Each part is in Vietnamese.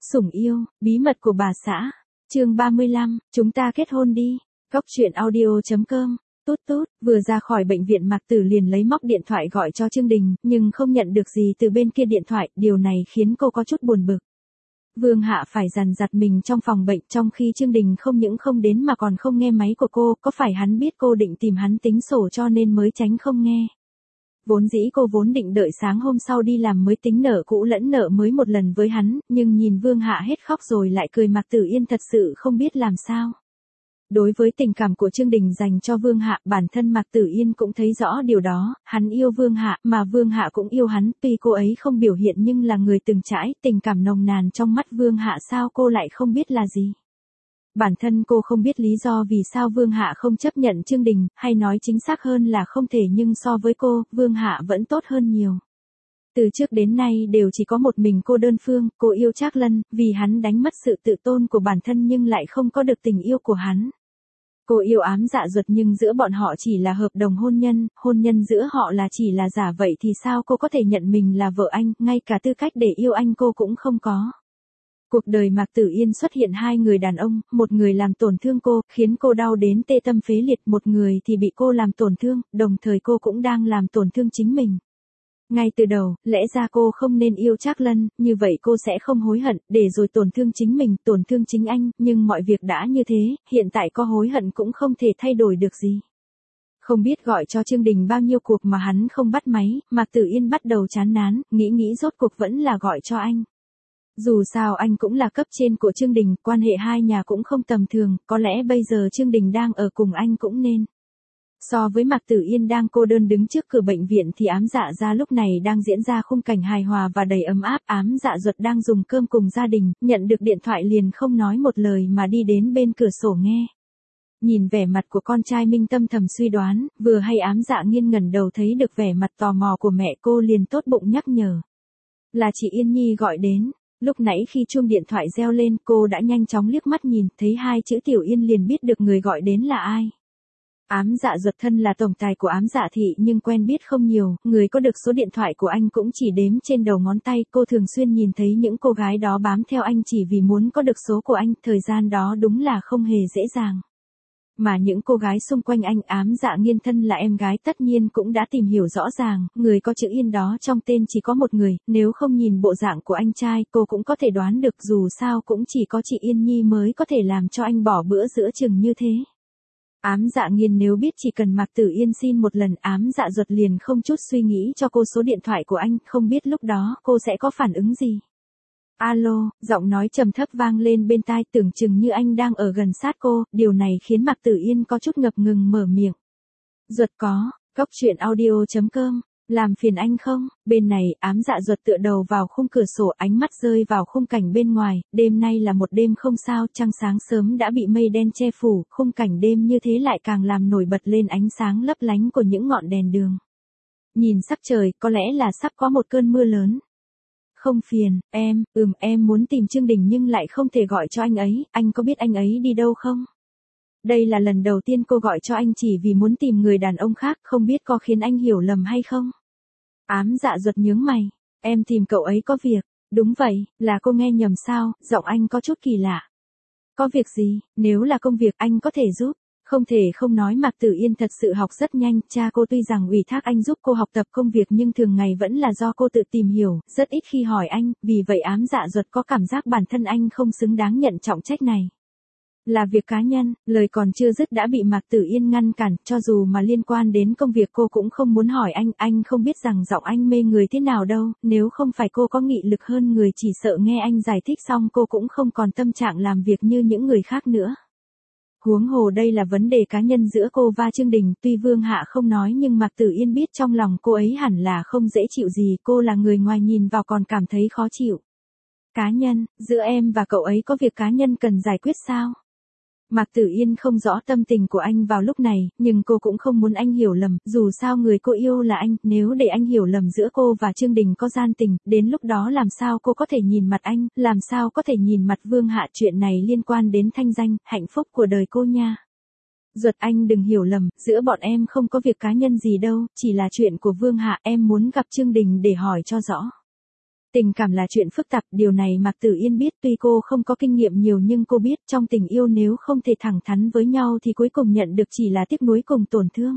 Sủng yêu, bí mật của bà xã. Chương 35, chúng ta kết hôn đi. Góc truyện audio.com. Tút tút, vừa ra khỏi bệnh viện Mạc Tử liền lấy móc điện thoại gọi cho Trương Đình, nhưng không nhận được gì từ bên kia điện thoại, điều này khiến cô có chút buồn bực. Vương Hạ phải dằn dặt mình trong phòng bệnh, trong khi Trương Đình không những không đến mà còn không nghe máy của cô, có phải hắn biết cô định tìm hắn tính sổ cho nên mới tránh không nghe. Vốn dĩ cô vốn định đợi sáng hôm sau đi làm mới tính nợ cũ lẫn nợ mới một lần với hắn, nhưng nhìn Vương Hạ hết khóc rồi lại cười, Mạc Tử Yên thật sự không biết làm sao. Đối với tình cảm của Trương Đình dành cho Vương Hạ, bản thân Mạc Tử Yên cũng thấy rõ điều đó, hắn yêu Vương Hạ, mà Vương Hạ cũng yêu hắn, tuy cô ấy không biểu hiện nhưng là người từng trải, tình cảm nồng nàn trong mắt Vương Hạ sao cô lại không biết là gì. Bản thân cô không biết lý do vì sao Vương Hạ không chấp nhận Trương Đình, hay nói chính xác hơn là không thể, nhưng so với cô, Vương Hạ vẫn tốt hơn nhiều. Từ trước đến nay đều chỉ có một mình cô đơn phương, cô yêu Trác Lân, vì hắn đánh mất sự tự tôn của bản thân nhưng lại không có được tình yêu của hắn. Cô yêu Ám Dạ Duật nhưng giữa bọn họ chỉ là hợp đồng hôn nhân giữa họ là chỉ là giả, vậy thì sao cô có thể nhận mình là vợ anh, ngay cả tư cách để yêu anh cô cũng không có. Cuộc đời Mạc Tử Yên xuất hiện hai người đàn ông, một người làm tổn thương cô, khiến cô đau đến tê tâm phế liệt, một người thì bị cô làm tổn thương, đồng thời cô cũng đang làm tổn thương chính mình. Ngay từ đầu, lẽ ra cô không nên yêu Trác Lân, như vậy cô sẽ không hối hận, để rồi tổn thương chính mình, tổn thương chính anh, nhưng mọi việc đã như thế, hiện tại có hối hận cũng không thể thay đổi được gì. Không biết gọi cho Trương Đình bao nhiêu cuộc mà hắn không bắt máy, Mạc Tử Yên bắt đầu chán nản, nghĩ rốt cuộc vẫn là gọi cho anh. Dù sao anh cũng là cấp trên của Trương Đình, quan hệ hai nhà cũng không tầm thường, có lẽ bây giờ Trương Đình đang ở cùng anh cũng nên. So với Mạc Tử Yên đang cô đơn đứng trước cửa bệnh viện thì Ám Dạ Gia lúc này đang diễn ra khung cảnh hài hòa và đầy ấm áp. Ám Dạ Duật đang dùng cơm cùng gia đình, nhận được điện thoại liền không nói một lời mà đi đến bên cửa sổ nghe. Nhìn vẻ mặt của con trai Minh Tâm thầm suy đoán, vừa hay Ám Dạ Nghiên ngẩng đầu thấy được vẻ mặt tò mò của mẹ cô liền tốt bụng nhắc nhở. Là chị Yên Nhi gọi đến. Lúc nãy khi chuông điện thoại reo lên, cô đã nhanh chóng liếc mắt nhìn, thấy hai chữ Tiểu Yên liền biết được người gọi đến là ai. Ám Dạ Duật thân là tổng tài của Ám Dạ thị nhưng quen biết không nhiều, người có được số điện thoại của anh cũng chỉ đếm trên đầu ngón tay, cô thường xuyên nhìn thấy những cô gái đó bám theo anh chỉ vì muốn có được số của anh, thời gian đó đúng là không hề dễ dàng. Mà những cô gái xung quanh anh, Ám Dạ Nghiên thân là em gái tất nhiên cũng đã tìm hiểu rõ ràng, người có chữ Yên đó trong tên chỉ có một người, nếu không nhìn bộ dạng của anh trai cô cũng có thể đoán được, dù sao cũng chỉ có chị Yên Nhi mới có thể làm cho anh bỏ bữa giữa chừng như thế. Ám Dạ Nghiên nếu biết chỉ cần Mạc Tử Yên xin một lần, Ám Dạ Duật liền không chút suy nghĩ cho cô số điện thoại của anh, không biết lúc đó cô sẽ có phản ứng gì. Alo, giọng nói trầm thấp vang lên bên tai, tưởng chừng như anh đang ở gần sát cô, điều này khiến Mạc Tử Yên có chút ngập ngừng mở miệng. Duật có, góc truyện audio.com, làm phiền anh không? Bên này, Ám Dạ Duật tựa đầu vào khung cửa sổ, ánh mắt rơi vào khung cảnh bên ngoài, đêm nay là một đêm không sao, trăng sáng sớm đã bị mây đen che phủ, khung cảnh đêm như thế lại càng làm nổi bật lên ánh sáng lấp lánh của những ngọn đèn đường. Nhìn sắc trời, có lẽ là sắp có một cơn mưa lớn. Không phiền, em muốn tìm Trương Đình nhưng lại không thể gọi cho anh ấy, anh có biết anh ấy đi đâu không? Đây là lần đầu tiên cô gọi cho anh chỉ vì muốn tìm người đàn ông khác, không biết có khiến anh hiểu lầm hay không? Ám Dạ Duật nhướng mày, em tìm cậu ấy có việc, đúng vậy, là cô nghe nhầm sao, giọng anh có chút kỳ lạ. Có việc gì, nếu là công việc anh có thể giúp. Không thể không nói Mạc Tử Yên thật sự học rất nhanh, cha cô tuy rằng ủy thác anh giúp cô học tập công việc nhưng thường ngày vẫn là do cô tự tìm hiểu, rất ít khi hỏi anh, vì vậy Ám Dạ Duật có cảm giác bản thân anh không xứng đáng nhận trọng trách này. Là việc cá nhân, lời còn chưa dứt đã bị Mạc Tử Yên ngăn cản, cho dù mà liên quan đến công việc cô cũng không muốn hỏi anh không biết rằng giọng anh mê người thế nào đâu, nếu không phải cô có nghị lực hơn người chỉ sợ nghe anh giải thích xong cô cũng không còn tâm trạng làm việc như những người khác nữa. Huống hồ đây là vấn đề cá nhân giữa cô và Trương Đình, tuy Vương Hạ không nói nhưng Mạc Tử Yên biết trong lòng cô ấy hẳn là không dễ chịu gì, cô là người ngoài nhìn vào còn cảm thấy khó chịu. Cá nhân, giữa em và cậu ấy có việc cá nhân cần giải quyết sao? Mạc Tử Yên không rõ tâm tình của anh vào lúc này, nhưng cô cũng không muốn anh hiểu lầm, dù sao người cô yêu là anh, nếu để anh hiểu lầm giữa cô và Trương Đình có gian tình, đến lúc đó làm sao cô có thể nhìn mặt anh, làm sao có thể nhìn mặt Vương Hạ, chuyện này liên quan đến thanh danh, hạnh phúc của đời cô nha. Duật anh đừng hiểu lầm, giữa bọn em không có việc cá nhân gì đâu, chỉ là chuyện của Vương Hạ, em muốn gặp Trương Đình để hỏi cho rõ. Tình cảm là chuyện phức tạp, điều này Mạc Tử Yên biết, tuy cô không có kinh nghiệm nhiều nhưng cô biết trong tình yêu nếu không thể thẳng thắn với nhau thì cuối cùng nhận được chỉ là tiếc nuối cùng tổn thương.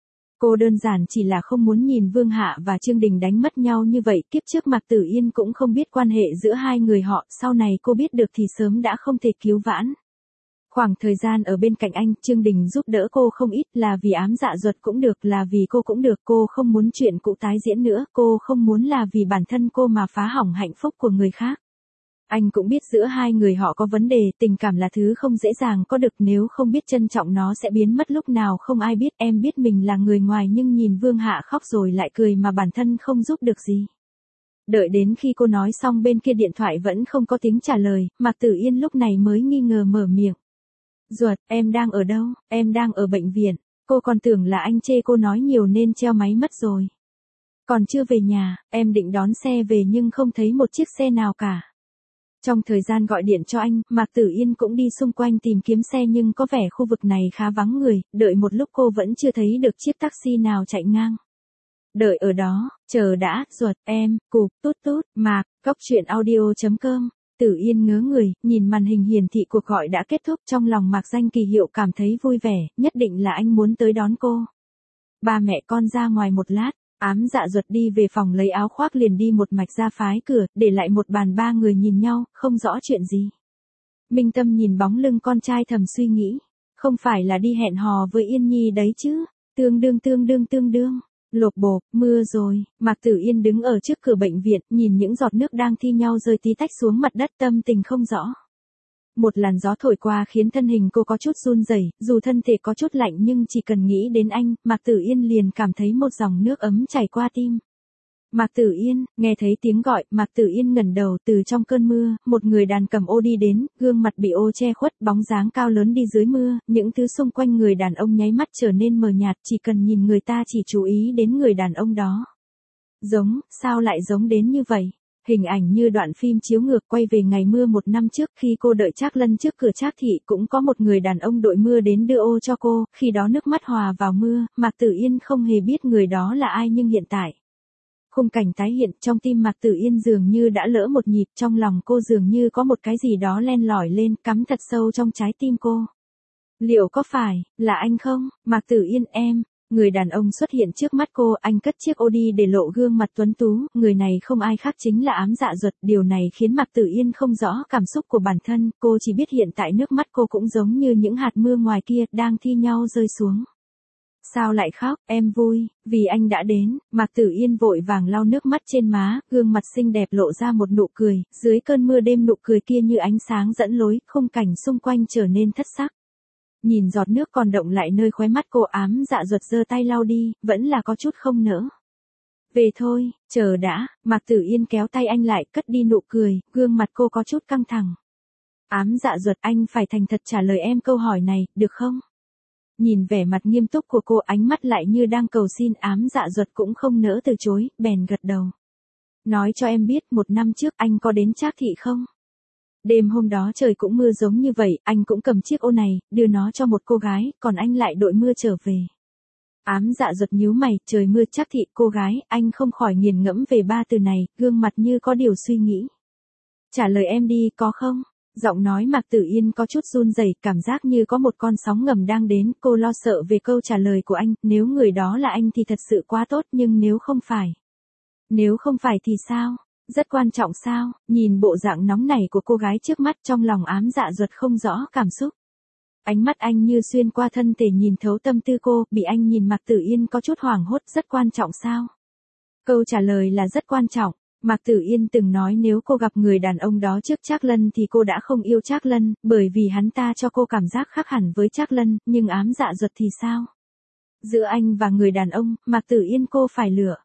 Cô đơn giản chỉ là không muốn nhìn Vương Hạ và Trương Đình đánh mất nhau như vậy, kiếp trước Mạc Tử Yên cũng không biết quan hệ giữa hai người họ, sau này cô biết được thì sớm đã không thể cứu vãn. Khoảng thời gian ở bên cạnh anh, Trương Đình giúp đỡ cô không ít, là vì ám dạ ruột cũng được, là vì cô cũng được, cô không muốn chuyện cũ tái diễn nữa, cô không muốn là vì bản thân cô mà phá hỏng hạnh phúc của người khác. Anh cũng biết giữa hai người họ có vấn đề, tình cảm là thứ không dễ dàng có được, nếu không biết trân trọng nó sẽ biến mất lúc nào không ai biết. Em biết mình là người ngoài nhưng nhìn Vương Hạ khóc rồi lại cười mà bản thân không giúp được gì. Đợi đến khi cô nói xong bên kia điện thoại vẫn không có tiếng trả lời, Mạc Tử Yên lúc này mới nghi ngờ mở miệng. Ruột, em đang ở đâu? Em đang ở bệnh viện. Cô còn tưởng là anh chê cô nói nhiều nên treo máy mất rồi. Còn chưa về nhà, em định đón xe về nhưng không thấy một chiếc xe nào cả. Trong thời gian gọi điện cho anh, Mạc Tử Yên cũng đi xung quanh tìm kiếm xe nhưng có vẻ khu vực này khá vắng người, đợi một lúc cô vẫn chưa thấy được chiếc taxi nào chạy ngang. Đợi ở đó, chờ đã, Ruột, em, cụp, tút tút, Mạc, coctruyện.audio.com. Tử Yên ngớ người, nhìn màn hình hiển thị cuộc gọi đã kết thúc, trong lòng Mạc Danh Kỳ Hiệu cảm thấy vui vẻ, nhất định là anh muốn tới đón cô. Ba mẹ con ra ngoài một lát, ám dạ ruột đi về phòng lấy áo khoác liền đi một mạch ra phái cửa, để lại một bàn ba người nhìn nhau, không rõ chuyện gì. Minh Tâm nhìn bóng lưng con trai thầm suy nghĩ, không phải là đi hẹn hò với Yên Nhi đấy chứ, tương đương. Lộp bộp, mưa rồi, Mạc Tử Yên đứng ở trước cửa bệnh viện, nhìn những giọt nước đang thi nhau rơi tí tách xuống mặt đất, tâm tình không rõ. Một làn gió thổi qua khiến thân hình cô có chút run rẩy, dù thân thể có chút lạnh nhưng chỉ cần nghĩ đến anh, Mạc Tử Yên liền cảm thấy một dòng nước ấm chảy qua tim. Mạc Tử Yên, nghe thấy tiếng gọi, Mạc Tử Yên ngẩng đầu, từ trong cơn mưa, một người đàn cầm ô đi đến, gương mặt bị ô che khuất, bóng dáng cao lớn đi dưới mưa, những thứ xung quanh người đàn ông nháy mắt trở nên mờ nhạt, chỉ cần nhìn người ta chỉ chú ý đến người đàn ông đó. Sao lại giống đến như vậy? Hình ảnh như đoạn phim chiếu ngược quay về ngày mưa một năm trước, khi cô đợi Trác Lân trước cửa Trác thị, cũng có một người đàn ông đội mưa đến đưa ô cho cô, khi đó nước mắt hòa vào mưa, Mạc Tử Yên không hề biết người đó là ai nhưng hiện tại. Khung cảnh tái hiện, trong tim Mạc Tử Yên dường như đã lỡ một nhịp, trong lòng cô dường như có một cái gì đó len lỏi lên, cắm thật sâu trong trái tim cô. Liệu có phải là anh không? Mạc Tử Yên, em. Người đàn ông xuất hiện trước mắt cô, anh cất chiếc ô đi để lộ gương mặt tuấn tú, người này không ai khác chính là ám dạ ruột, điều này khiến Mạc Tử Yên không rõ cảm xúc của bản thân, cô chỉ biết hiện tại nước mắt cô cũng giống như những hạt mưa ngoài kia, đang thi nhau rơi xuống. Sao lại khóc, em vui, vì anh đã đến. Mạc Tử Yên vội vàng lau nước mắt trên má, gương mặt xinh đẹp lộ ra một nụ cười, dưới cơn mưa đêm nụ cười kia như ánh sáng dẫn lối, khung cảnh xung quanh trở nên thất sắc. Nhìn giọt nước còn động lại nơi khóe mắt cô, ám dạ ruột giơ tay lau đi, vẫn là có chút không nỡ. Về thôi, chờ đã, Mạc Tử Yên kéo tay anh lại, cất đi nụ cười, gương mặt cô có chút căng thẳng. Ám dạ ruột, anh phải thành thật trả lời em câu hỏi này, được không? Nhìn vẻ mặt nghiêm túc của cô, ánh mắt lại như đang cầu xin, ám dạ ruột cũng không nỡ từ chối, bèn gật đầu. Nói cho em biết, một năm trước anh có đến Trác thị không? Đêm hôm đó trời cũng mưa giống như vậy, anh cũng cầm chiếc ô này, đưa nó cho một cô gái, còn anh lại đội mưa trở về. Ám dạ ruột nhíu mày, trời mưa Trác thị, cô gái, anh không khỏi nghiền ngẫm về ba từ này, gương mặt như có điều suy nghĩ. Trả lời em đi, có không? Giọng nói Mạc Tử Yên có chút run rẩy, cảm giác như có một con sóng ngầm đang đến, cô lo sợ về câu trả lời của anh, nếu người đó là anh thì thật sự quá tốt, nhưng nếu không phải. Nếu không phải thì sao? Rất quan trọng sao? Nhìn bộ dạng nóng nảy của cô gái trước mắt, trong lòng ám dạ ruột không rõ cảm xúc. Ánh mắt anh như xuyên qua thân thể nhìn thấu tâm tư cô, bị anh nhìn Mạc Tử Yên có chút hoảng hốt, rất quan trọng sao? Câu trả lời là rất quan trọng. Mạc Tử Yên từng nói nếu cô gặp người đàn ông đó trước Trác Lân thì cô đã không yêu Trác Lân, bởi vì hắn ta cho cô cảm giác khác hẳn với Trác Lân, nhưng ám dạ ruột thì sao? Giữa anh và người đàn ông, Mạc Tử Yên cô phải lựa.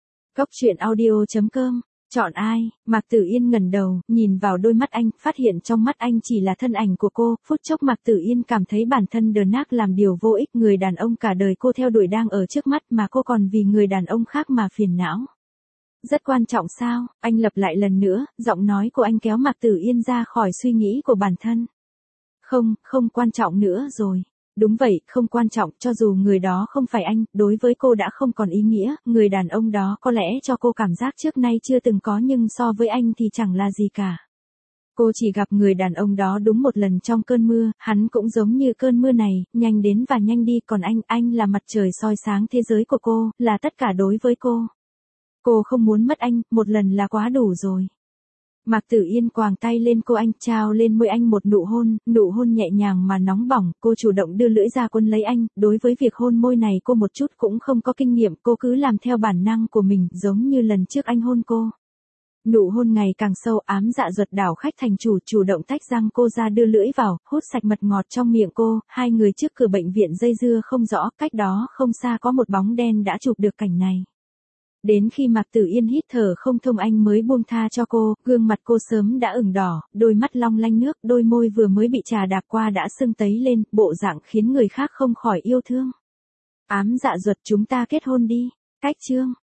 Coctruyện.audio.com. Chọn ai? Mạc Tử Yên ngẩng đầu, nhìn vào đôi mắt anh, phát hiện trong mắt anh chỉ là thân ảnh của cô, phút chốc Mạc Tử Yên cảm thấy bản thân đờ nát làm điều vô ích, người đàn ông cả đời cô theo đuổi đang ở trước mắt mà cô còn vì người đàn ông khác mà phiền não. Rất quan trọng sao? Anh lặp lại lần nữa, giọng nói của anh kéo Mạc Tử Yên ra khỏi suy nghĩ của bản thân. Không quan trọng nữa rồi. Đúng vậy, không quan trọng, cho dù người đó không phải anh, đối với cô đã không còn ý nghĩa, người đàn ông đó có lẽ cho cô cảm giác trước nay chưa từng có nhưng so với anh thì chẳng là gì cả. Cô chỉ gặp người đàn ông đó đúng một lần trong cơn mưa, hắn cũng giống như cơn mưa này, nhanh đến và nhanh đi, còn anh là mặt trời soi sáng thế giới của cô, là tất cả đối với cô. Cô không muốn mất anh, một lần là quá đủ rồi. Mạc Tử Yên quàng tay lên cô anh, trao lên môi anh một nụ hôn nhẹ nhàng mà nóng bỏng, cô chủ động đưa lưỡi ra quấn lấy anh, đối với việc hôn môi này cô một chút cũng không có kinh nghiệm, cô cứ làm theo bản năng của mình, giống như lần trước anh hôn cô. Nụ hôn ngày càng sâu, ám dạ ruột đảo khách thành chủ động tách răng cô ra đưa lưỡi vào, hút sạch mật ngọt trong miệng cô, hai người trước cửa bệnh viện dây dưa không rõ, cách đó không xa có một bóng đen đã chụp được cảnh này. Đến khi Mạc Tử Yên hít thở không thông anh mới buông tha cho cô, gương mặt cô sớm đã ửng đỏ, đôi mắt long lanh nước, đôi môi vừa mới bị trà đạp qua đã sưng tấy lên, bộ dạng khiến người khác không khỏi yêu thương. Ám dạ ruột, chúng ta kết hôn đi. Cách chương